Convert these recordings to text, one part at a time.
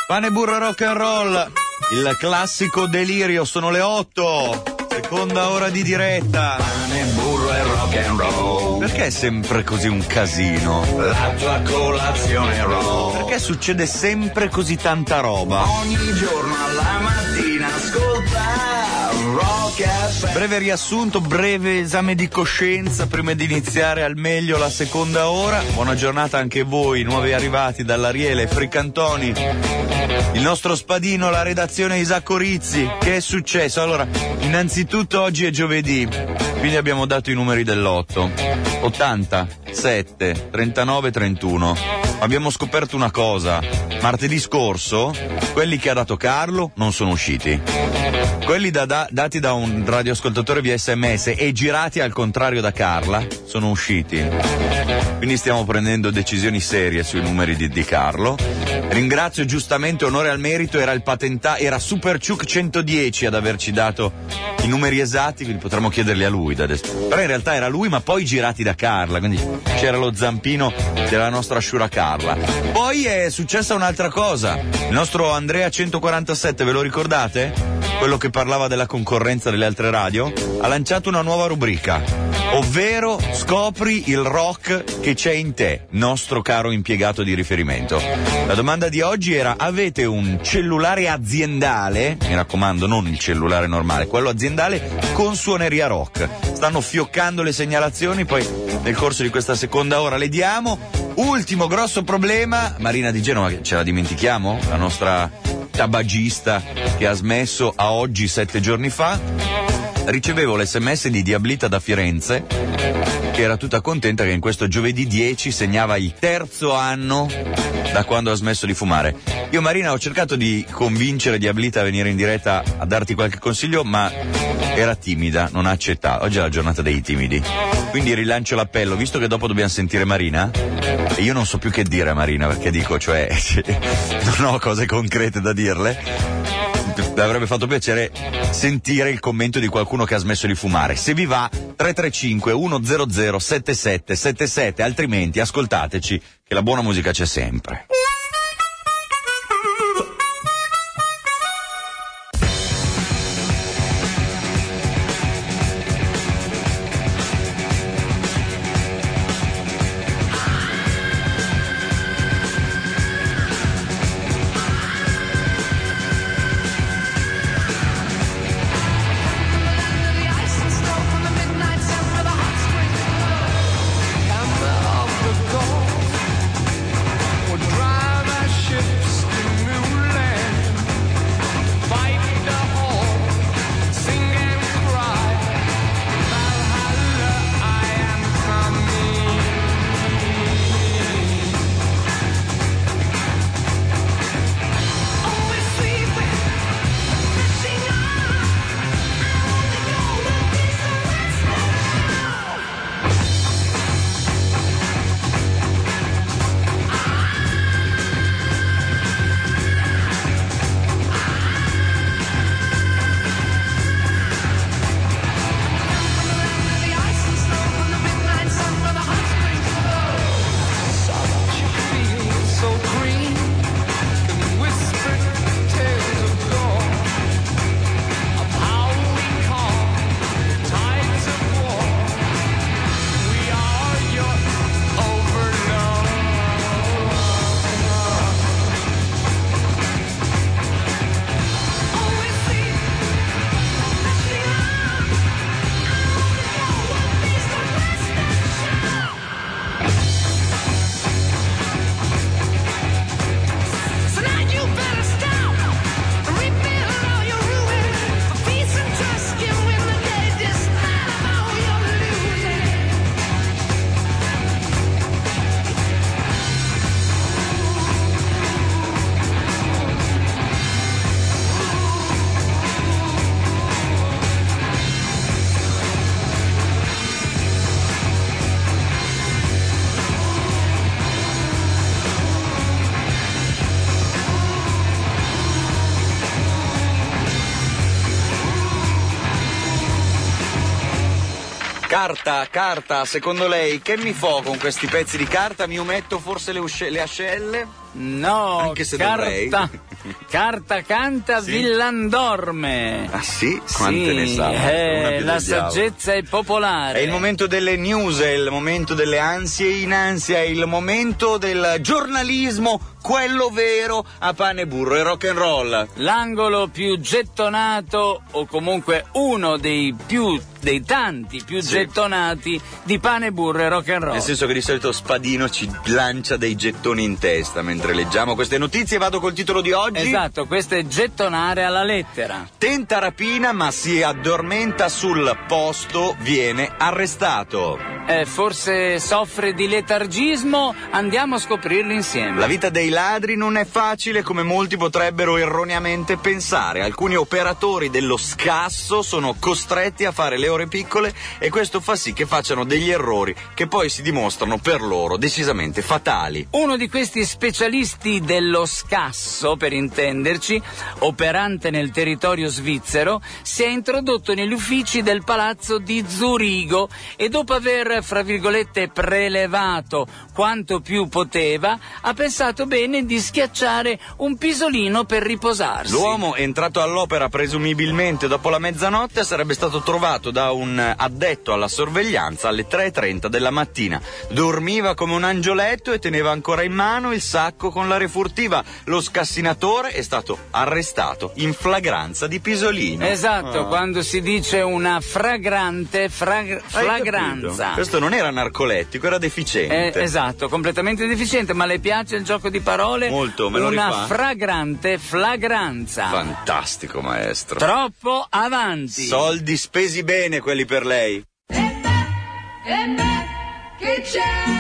Pane, burro, rock and roll, il classico delirio, sono le 8, seconda ora di diretta. Pane, burro e rock and roll. Perché è sempre così un casino? La tua colazione roll. Perché succede sempre così tanta roba? Ogni giorno alla mattina ascolta Rock FM. Breve riassunto, breve esame di coscienza prima di iniziare al meglio la seconda ora. Buona giornata anche voi, nuovi arrivati dall'Ariele, Fricantoni, il nostro spadino, la redazione Isacco Rizzi. Che è successo? Allora, innanzitutto oggi è giovedì, quindi abbiamo dato i numeri dell'otto: 80, 7, 39, 31. Abbiamo scoperto una cosa: martedì scorso quelli che ha dato Carlo non sono usciti, quelli dati da un radioascoltatore via SMS e girati al contrario da Carla sono usciti. Quindi stiamo prendendo decisioni serie sui numeri di Carlo. Ringrazio giustamente, onore al merito, era Super Ciuc 110 ad averci dato i numeri esatti, quindi potremmo chiederli a lui da adesso. Però in realtà era lui, ma poi girati da Carla, quindi c'era lo zampino della nostra Shura Carla. Poi è successa un'altra cosa. Il nostro Andrea 147, ve lo ricordate? Quello che parlava della concorrenza delle altre radio, ha lanciato una nuova rubrica, ovvero scopri il rock che c'è in te, nostro caro impiegato di riferimento. La domanda di oggi era: avete un cellulare aziendale, mi raccomando non il cellulare normale, quello aziendale con suoneria rock? Stanno fioccando le segnalazioni, poi nel corso di questa seconda ora le diamo. Ultimo grosso problema, Marina di Genova, ce la dimentichiamo? La nostra tabagista che ha smesso a oggi 7 giorni fa. Ricevevo l'SMS di Diablita da Firenze, che era tutta contenta che in questo giovedì 10 segnava il 3° anno da quando ha smesso di fumare. Io, Marina, ho cercato di convincere Diablita a venire in diretta a darti qualche consiglio, ma era timida, non ha accettato. Oggi è la giornata dei timidi, quindi rilancio l'appello, visto che dopo dobbiamo sentire Marina, e io non so più che dire a Marina, perché dico, non ho cose concrete da dirle. Avrebbe fatto piacere sentire il commento di qualcuno che ha smesso di fumare. Se vi va, 335 100 7777, altrimenti ascoltateci, che la buona musica c'è sempre. Carta, secondo lei che mi fo con questi pezzi di carta? Mi ometto forse le ascelle? No, anche se carta. dovrei. Carta canta, Sì. villan dorme. Ah sì? Quante Sì, ne sa? Una più la del diavolo. saggezza è popolare. È il momento delle news, è il momento delle ansie in ansia, è il momento del giornalismo, quello vero, a pane e burro e rock and roll. L'angolo più gettonato, o comunque uno dei tanti più Sì. gettonati di pane, burro e rock and roll. Nel senso che di solito Spadino ci lancia dei gettoni in testa mentre leggiamo queste notizie. Vado col titolo di oggi. Esatto, questo è gettonare alla lettera. Tenta rapina ma si addormenta sul posto, viene arrestato. Forse soffre di letargismo? Andiamo a scoprirlo insieme. La vita dei ladri non è facile come molti potrebbero erroneamente pensare. Alcuni operatori dello scasso sono costretti a fare le ore piccole e questo fa sì che facciano degli errori che poi si dimostrano per loro decisamente fatali. Uno di questi specialisti dello scasso, per intenderci, operante nel territorio svizzero, si è introdotto negli uffici del palazzo di Zurigo e dopo aver, fra virgolette, prelevato quanto più poteva, ha pensato bene di schiacciare un pisolino per riposarsi. L'uomo, entrato all'opera presumibilmente dopo la mezzanotte, sarebbe stato trovato da un addetto alla sorveglianza alle 3:30 della mattina. Dormiva come un angioletto e teneva ancora in mano il sacco con la refurtiva. Lo scassinatore è stato arrestato in flagranza di pisolino. Esatto, quando si dice una fragrante Hai flagranza. capito? Questo non era narcolettico, era deficiente. Esatto, completamente deficiente, ma le piace il gioco di parole? Molto, me lo Una rifà? fragrante flagranza. Fantastico, maestro. Troppo avanti. Soldi spesi bene quelli per lei. Che c'è?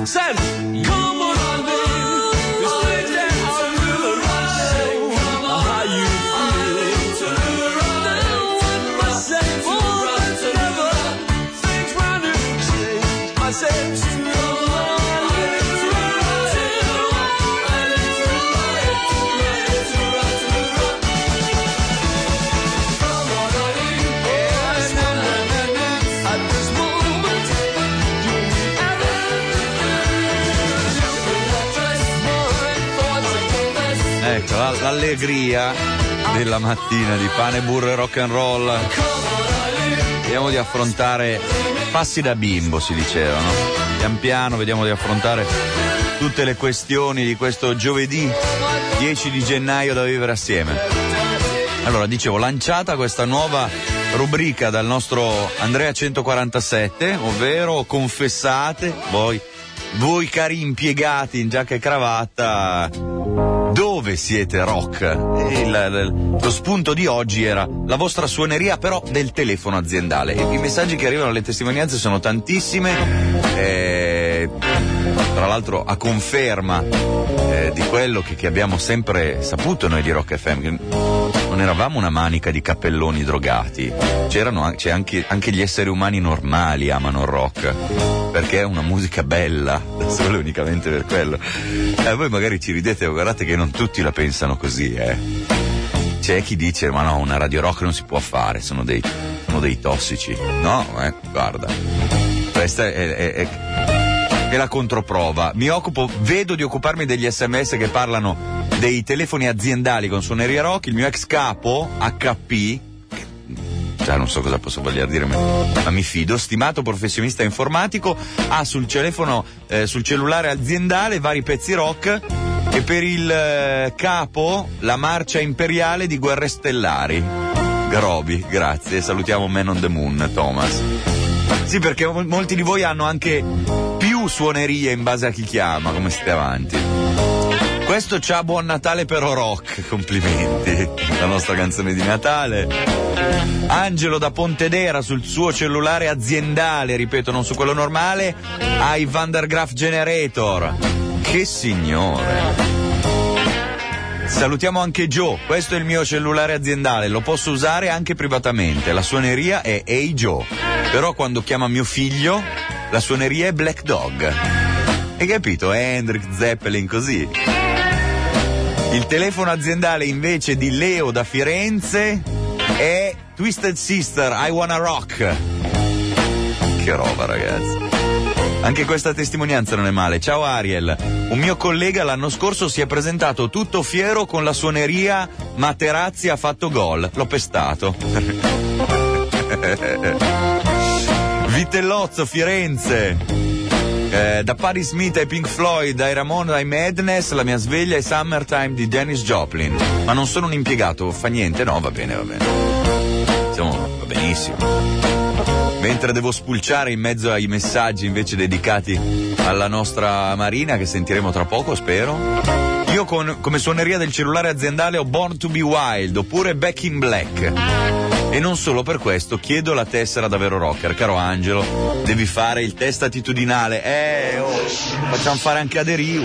Said, come on, it's straight down to the right. How you feel? I said, things round and change. I said, ecco l'allegria della mattina di pane, burro e rock and roll. Vediamo di affrontare passi da bimbo, si diceva, no? Pian piano vediamo di affrontare tutte le questioni di questo giovedì 10 di gennaio da vivere assieme. Allora, dicevo, lanciata questa nuova rubrica dal nostro Andrea 147, ovvero confessate voi cari impiegati in giacca e cravatta, dove siete rock? Lo spunto di oggi era la vostra suoneria, però del telefono aziendale. E i messaggi che arrivano, le testimonianze sono tantissime, tra l'altro a conferma di quello che abbiamo sempre saputo noi di Rock FM, che non eravamo una manica di cappelloni drogati. C'è anche gli esseri umani normali amano il rock, perché è una musica bella, solo e unicamente per quello. Voi magari ci ridete, guardate che non tutti la pensano così, C'è chi dice, ma no, una radio rock non si può fare, sono dei tossici. No, guarda, questa è la controprova. Vedo di occuparmi degli SMS che parlano dei telefoni aziendali con suoneria rock. Il mio ex capo, HP, non so cosa posso voler dire, ma mi fido, stimato professionista informatico, ha sul telefono, sul cellulare aziendale vari pezzi rock, e per il capo la marcia imperiale di Guerre Stellari. Grobi, grazie, salutiamo Man on the Moon, Thomas. Sì, perché molti di voi hanno anche più suonerie in base a chi chiama, come siete avanti. Questo c'ha Buon Natale però rock, complimenti, la nostra canzone di Natale. Angelo da Pontedera sul suo cellulare aziendale, ripeto, non su quello normale, ha i Van der Graaf Generator. Che signore. Salutiamo anche Joe, questo è il mio cellulare aziendale, lo posso usare anche privatamente, la suoneria è Hey Joe, però quando chiama mio figlio la suoneria è Black Dog. Hai capito? Hendrix, Zeppelin, così. Il telefono aziendale invece di Leo da Firenze è Twisted Sister, I Wanna Rock. Che roba, ragazzi. Anche questa testimonianza non è male. Ciao Ariel, un mio collega l'anno scorso si è presentato tutto fiero con la suoneria Materazzi ha fatto gol, l'ho pestato. Vitellozzo, Firenze. Da Patti Smith ai Pink Floyd, dai Ramon ai Madness, la mia sveglia è Summertime di Dennis Joplin. Ma non sono un impiegato, fa niente? No, va bene. Va benissimo. Mentre devo spulciare in mezzo ai messaggi invece dedicati alla nostra Marina, che sentiremo tra poco, spero. Io come suoneria del cellulare aziendale ho Born to be Wild oppure Back in Black. E non solo per questo, chiedo la tessera da vero rocker. Caro Angelo, devi fare il test attitudinale. Facciamo fare anche a Deriu.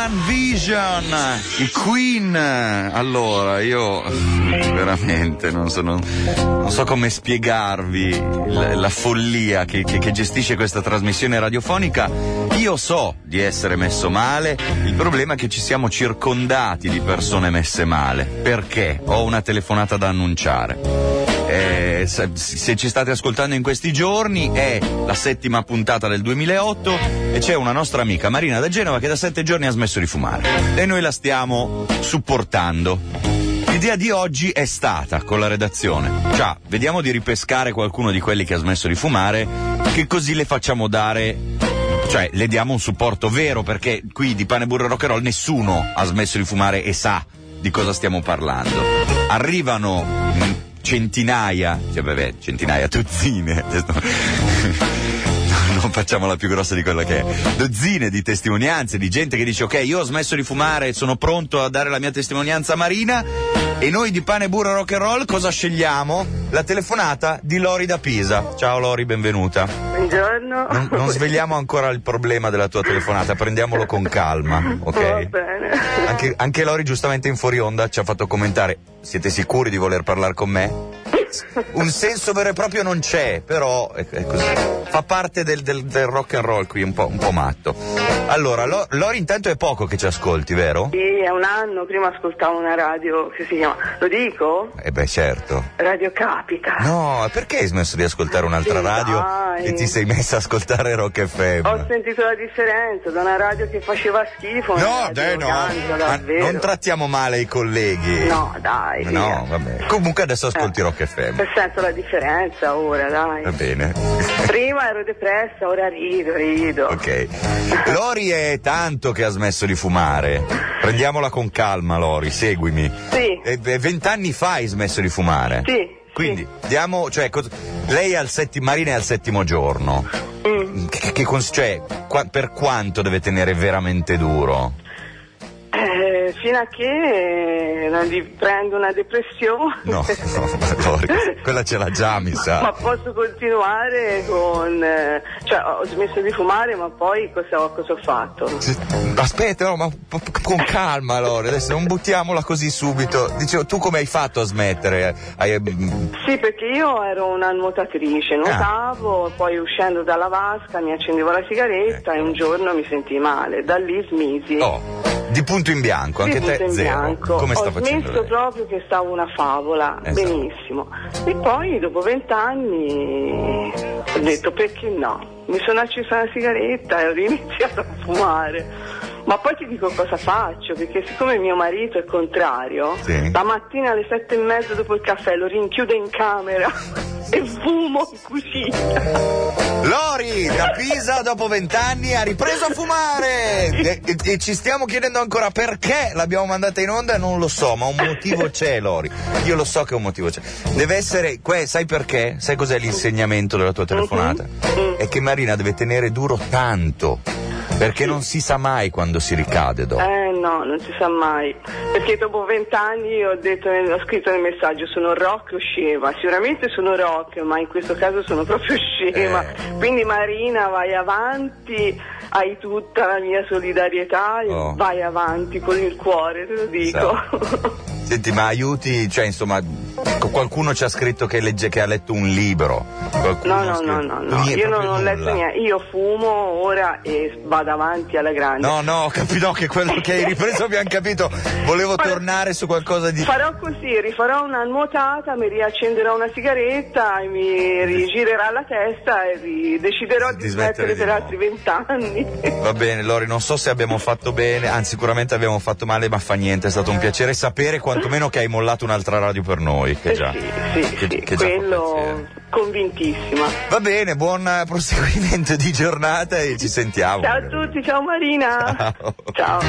One Vision, i Queen. Allora, io veramente non so come spiegarvi la follia che gestisce questa trasmissione radiofonica. Io so di essere messo male, il problema è che ci siamo circondati di persone messe male. Perché? Ho una telefonata da annunciare. Se ci state ascoltando in questi giorni, è la 7ª puntata del 2008 e c'è una nostra amica Marina da Genova che da 7 giorni ha smesso di fumare e noi la stiamo supportando. L'idea di oggi è stata, con la redazione, vediamo di ripescare qualcuno di quelli che ha smesso di fumare, che così le facciamo le diamo un supporto vero, perché qui di Pane, Burro e Rock and Roll nessuno ha smesso di fumare e sa di cosa stiamo parlando. Arrivano centinaia, dozzine, non facciamola più grossa di quella che è, dozzine di testimonianze di gente che dice ok, io ho smesso di fumare, sono pronto a dare la mia testimonianza a Marina. E noi di Pane, Burro e Rock and Roll cosa scegliamo? La telefonata di Lori da Pisa. Ciao Lori, benvenuta. Buongiorno. Non svegliamo ancora il problema della tua telefonata, prendiamolo con calma, ok? Va bene. Anche Lori giustamente in fuori onda ci ha fatto commentare: siete sicuri di voler parlare con me? Un senso vero e proprio non c'è, però è così. Fa parte del rock and roll qui, un po' matto. Allora, Lori intanto è poco che ci ascolti, vero? Sì, è un anno, prima ascoltavo una radio che si chiama, lo dico? Certo. Radio Capita. No, perché hai smesso di ascoltare un'altra radio e ti sei messa a ascoltare Rock FM? Ho sentito la differenza da una radio che faceva schifo. No, non trattiamo male i colleghi. No, dai. No, vabbè. Comunque adesso ascolti Rock FM. Sento la differenza ora, dai. Va bene. Prima ero depressa, ora rido. Ok. Lori è tanto che ha smesso di fumare. Prendiamola con calma, Lori, seguimi. Sì. 20 anni fa hai smesso di fumare. Sì. Quindi, lei è Marina è al 7° giorno. Per quanto deve tenere veramente duro? Fino a che non prendo una depressione. No, Lori, quella ce l'ha già, mi sa. Ma posso continuare con... ho smesso di fumare, ma poi cosa ho fatto? Aspetta, ma con calma, Lori, adesso non buttiamola così subito. Dicevo, tu come hai fatto a smettere? Sì, perché io ero una nuotatrice, nuotavo, poi uscendo dalla vasca mi accendevo la sigaretta e un giorno mi sentii male, da lì smisi. Di punto in bianco, anche te zero. Bianco. Come sta facendo? Ho smesso proprio che stavo una favola, benissimo. E poi dopo 20 anni ho detto perché no? Mi sono accesa una sigaretta e ho iniziato a fumare. Ma poi ti dico cosa faccio, perché siccome mio marito è contrario, la mattina alle 7:30 dopo il caffè lo rinchiudo in camera e fumo in cucina. Lori da Pisa dopo 20 anni ha ripreso a fumare e ci stiamo chiedendo ancora perché l'abbiamo mandata in onda, non lo so, ma un motivo c'è, Lori. Io lo so che un motivo c'è. Deve essere, sai perché? Sai cos'è l'insegnamento della tua telefonata? È che Marina deve tenere duro tanto, perché non si sa mai quando si ricade dopo. No, non si sa mai. Perché dopo 20 anni ho scritto nel messaggio: sono rock o scema. Sicuramente sono rock, ma in questo caso sono proprio scema. Quindi Marina, vai avanti, hai tutta la mia solidarietà e vai avanti con il cuore, te lo dico. Senti, ma aiuti, qualcuno ci ha scritto che ha letto un libro. No, io non ho letto niente, io fumo ora e vado avanti alla grande. No, ho capito che quello che hai ripreso abbiamo capito, volevo tornare su qualcosa di... Farò così, rifarò una nuotata, mi riaccenderò una sigaretta e mi rigirerà la testa e deciderò di smettere per altri 20 anni. Va bene, Lori, non so se abbiamo fatto bene, anzi sicuramente abbiamo fatto male, ma fa niente, è stato un piacere sapere quantomeno che hai mollato un'altra radio per noi. Che già, sì, quello convintissima. Va bene, buon proseguimento di giornata e ci sentiamo. Ciao a tutti, ciao Marina. Ciao.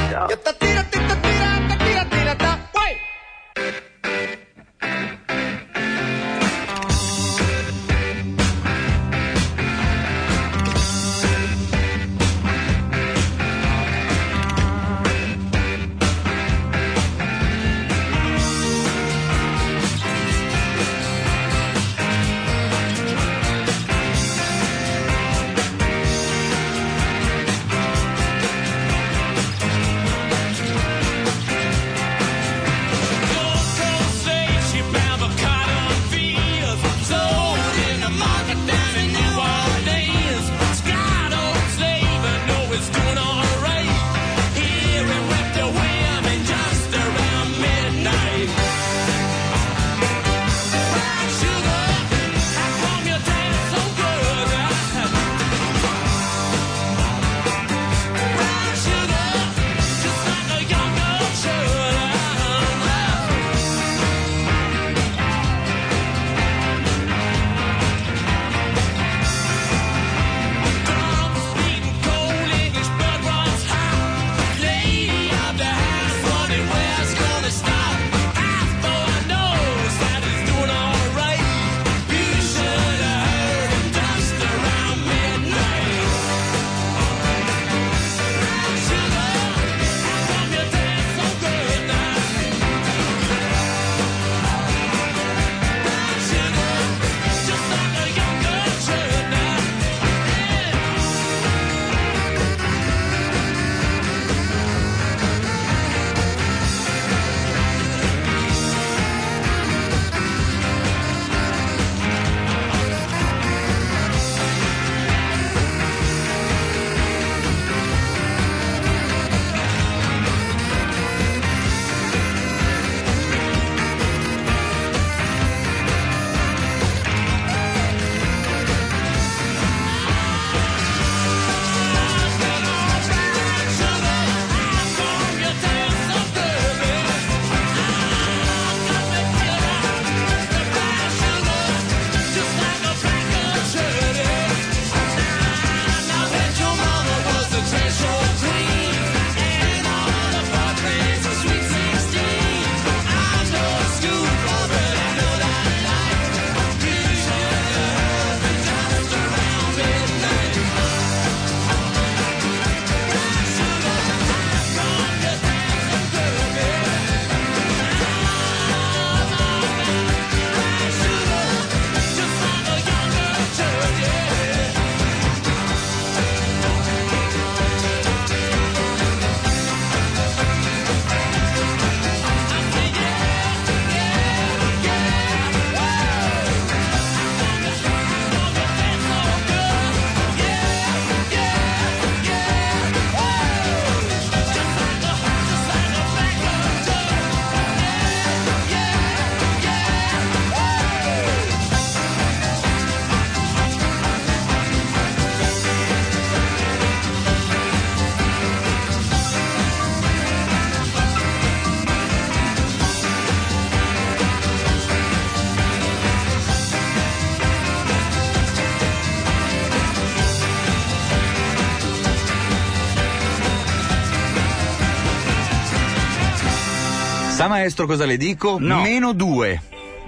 Sa maestro cosa le dico? No. -2.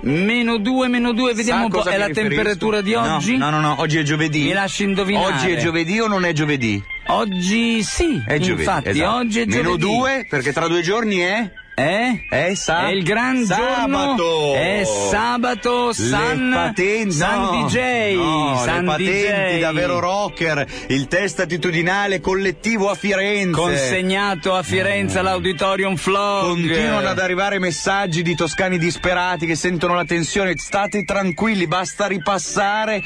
-2, vediamo un po'. È la temperatura di oggi? No, oggi è giovedì. Mi lasci indovinare. Oggi è giovedì o non è giovedì? Oggi sì, È giovedì, infatti, esatto. oggi è giovedì. -2 perché tra 2 giorni è? È il gran sabato. giorno. È sabato. San DJ. Le patenti da vero rocker. Il test attitudinale collettivo a Firenze. Consegnato a Firenze all'Auditorium Flog. Continuano ad arrivare messaggi di toscani disperati che sentono la tensione. State tranquilli, basta ripassare.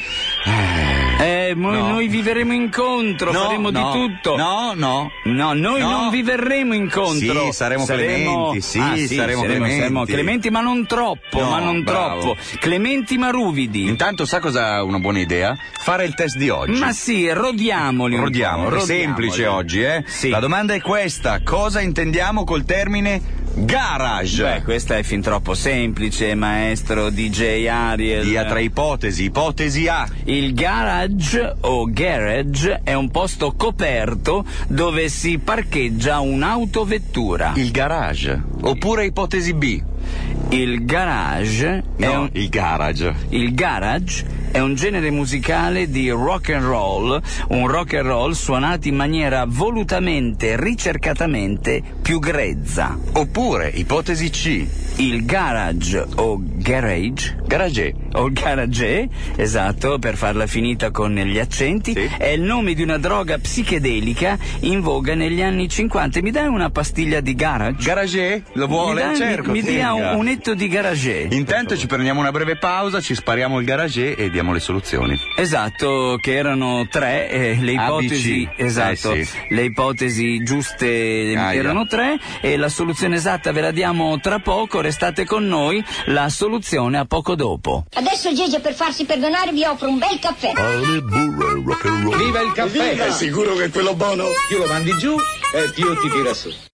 Noi vi verremo incontro, faremo di tutto. No, noi non vi verremo incontro. Sì, saremo clementi. Saremo clementi, ma non troppo, troppo. Clementi ma ruvidi. Intanto sa cosa è una buona idea? Fare il test di oggi. Ma sì, rodiamoli. È semplice oggi, Sì. La domanda è questa: cosa intendiamo col termine garage? Beh, questa è fin troppo semplice, maestro DJ Ariel. Dia tra ipotesi A. Il garage o garage è un posto coperto dove si parcheggia un'autovettura. Il garage. Oppure ipotesi B. Il garage il garage. Il garage è un genere musicale di rock and roll, un rock and roll suonato in maniera volutamente, ricercatamente più grezza. Oppure ipotesi C. Il garage o garage o garage, esatto, per farla finita con gli accenti, sì, è il nome di una droga psichedelica in voga negli anni 50. Mi dai una pastiglia di garage? Garage? Lo vuole? Mi dia un etto di garage. Intanto ci prendiamo una breve pausa, ci spariamo il garage e diamo le soluzioni. Esatto, che erano 3, le ipotesi, esatto, sì. Le ipotesi giuste erano 3 e la soluzione esatta ve la diamo tra poco. Restate con noi, la soluzione a poco dopo. Adesso Gigi, per farsi perdonare, vi offro un bel caffè. Viva il caffè! È sicuro che è quello buono? Io lo mandi giù e io ti tiro su.